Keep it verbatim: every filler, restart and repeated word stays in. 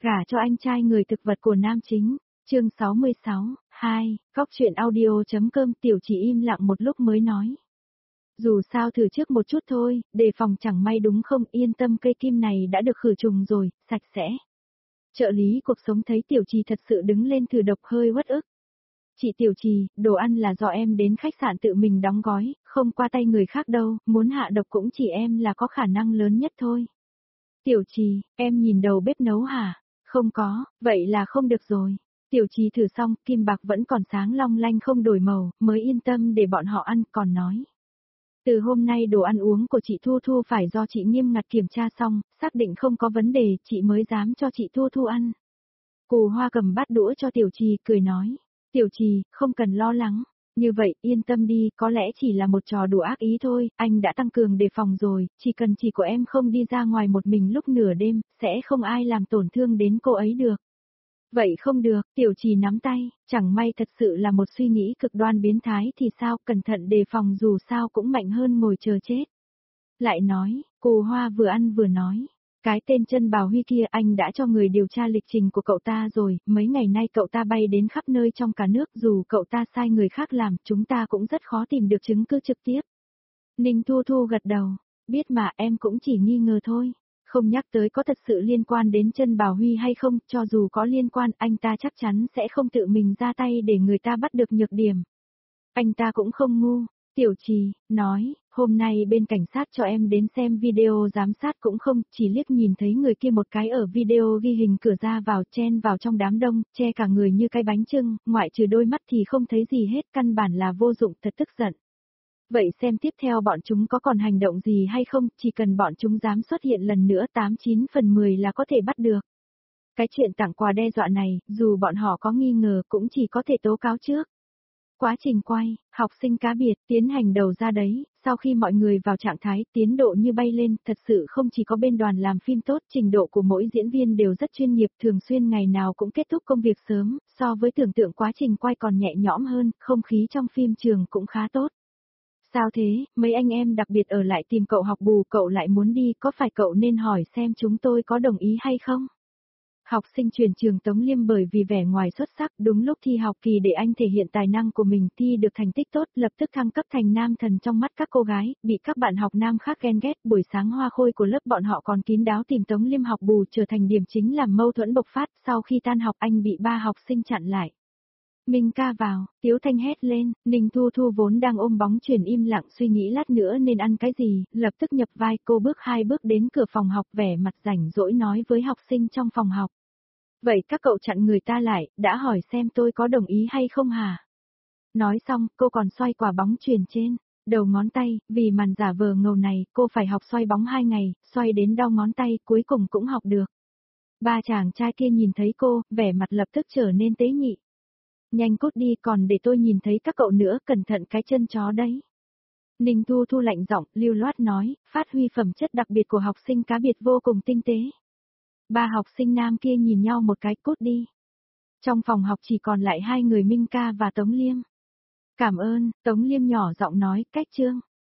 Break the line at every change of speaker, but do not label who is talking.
Gả cho anh trai người thực vật của nam chính. Chương sáu mươi sáu, hai, góc truyện audio.com. Tiểu Chỉ im lặng một lúc mới nói. Dù sao thử trước một chút thôi, đề phòng chẳng may đúng không, yên tâm, cây kim này đã được khử trùng rồi, sạch sẽ. Trợ lý cuộc sống thấy Tiểu Trì thật sự đứng lên thử độc hơi uất ức. Chị Tiểu Trì, đồ ăn là do em đến khách sạn tự mình đóng gói, không qua tay người khác đâu, muốn hạ độc cũng chỉ em là có khả năng lớn nhất thôi. Tiểu Trì, em nhìn đầu bếp nấu hả? Không có, vậy là không được rồi. Tiểu Trì thử xong, kim bạc vẫn còn sáng long lanh không đổi màu, mới yên tâm để bọn họ ăn, còn nói. Từ hôm nay đồ ăn uống của chị Thu Thu phải do chị nghiêm ngặt kiểm tra xong, xác định không có vấn đề, chị mới dám cho chị Thu Thu ăn. Cù Hoa cầm bát đũa cho Tiểu Trì, cười nói. Tiểu Trì, không cần lo lắng. Như vậy, yên tâm đi, có lẽ chỉ là một trò đùa ác ý thôi, anh đã tăng cường đề phòng rồi, chỉ cần chị của em không đi ra ngoài một mình lúc nửa đêm, sẽ không ai làm tổn thương đến cô ấy được. Vậy không được, Tiểu Trì nắm tay, chẳng may thật sự là một suy nghĩ cực đoan biến thái thì sao, cẩn thận đề phòng dù sao cũng mạnh hơn ngồi chờ chết. Lại nói, Cù Hoa vừa ăn vừa nói. Cái tên Chân Bào Huy kia anh đã cho người điều tra lịch trình của cậu ta rồi, mấy ngày nay cậu ta bay đến khắp nơi trong cả nước, dù cậu ta sai người khác làm, chúng ta cũng rất khó tìm được chứng cứ trực tiếp. Ninh Thu Thu gật đầu, biết mà, em cũng chỉ nghi ngờ thôi, không nhắc tới có thật sự liên quan đến Chân Bào Huy hay không, cho dù có liên quan anh ta chắc chắn sẽ không tự mình ra tay để người ta bắt được nhược điểm. Anh ta cũng không ngu. Tiểu Trì, nói, hôm nay bên cảnh sát cho em đến xem video giám sát cũng không, chỉ liếc nhìn thấy người kia một cái ở video ghi hình cửa ra vào, chen vào trong đám đông, che cả người như cái bánh chưng, ngoại trừ đôi mắt thì không thấy gì hết, căn bản là vô dụng, thật tức giận. Vậy xem tiếp theo bọn chúng có còn hành động gì hay không, chỉ cần bọn chúng dám xuất hiện lần nữa tám chín phần mười là có thể bắt được. Cái chuyện tặng quà đe dọa này, dù bọn họ có nghi ngờ cũng chỉ có thể tố cáo trước. Quá trình quay, học sinh cá biệt, tiến hành đầu ra đấy, sau khi mọi người vào trạng thái, tiến độ như bay lên, thật sự không chỉ có bên đoàn làm phim tốt, trình độ của mỗi diễn viên đều rất chuyên nghiệp, thường xuyên ngày nào cũng kết thúc công việc sớm, so với tưởng tượng quá trình quay còn nhẹ nhõm hơn, không khí trong phim trường cũng khá tốt. Sao thế, mấy anh em đặc biệt ở lại tìm cậu học bù, cậu lại muốn đi, có phải cậu nên hỏi xem chúng tôi có đồng ý hay không? Học sinh chuyển trường Tống Liêm bởi vì vẻ ngoài xuất sắc, đúng lúc thi học kỳ để anh thể hiện tài năng của mình, thi được thành tích tốt, lập tức thăng cấp thành nam thần trong mắt các cô gái, bị các bạn học nam khác ghen ghét, buổi sáng hoa khôi của lớp bọn họ còn kín đáo tìm Tống Liêm học bù, trở thành điểm chính làm mâu thuẫn bộc phát, sau khi tan học anh bị ba học sinh chặn lại. Minh ca vào, Tiếu Thanh hét lên, Ninh Thu Thu vốn đang ôm bóng chuyền im lặng suy nghĩ lát nữa nên ăn cái gì, lập tức nhập vai, cô bước hai bước đến cửa phòng học, vẻ mặt rảnh rỗi nói với học sinh trong phòng học. Vậy các cậu chặn người ta lại, đã hỏi xem tôi có đồng ý hay không hả? Nói xong, cô còn xoay quả bóng chuyền trên đầu ngón tay, vì màn giả vờ ngầu này, cô phải học xoay bóng hai ngày, xoay đến đau ngón tay, cuối cùng cũng học được. Ba chàng trai kia nhìn thấy cô, vẻ mặt lập tức trở nên tế nhị. Nhanh cút đi, còn để tôi nhìn thấy các cậu nữa, cẩn thận cái chân chó đấy. Ninh Thu Thu lạnh giọng, lưu loát nói, phát huy phẩm chất đặc biệt của học sinh cá biệt vô cùng tinh tế. Ba học sinh nam kia nhìn nhau một cái, cút đi. Trong phòng học chỉ còn lại hai người Minh ca và Tống Liêm. Cảm ơn, Tống Liêm nhỏ giọng nói, cách chương.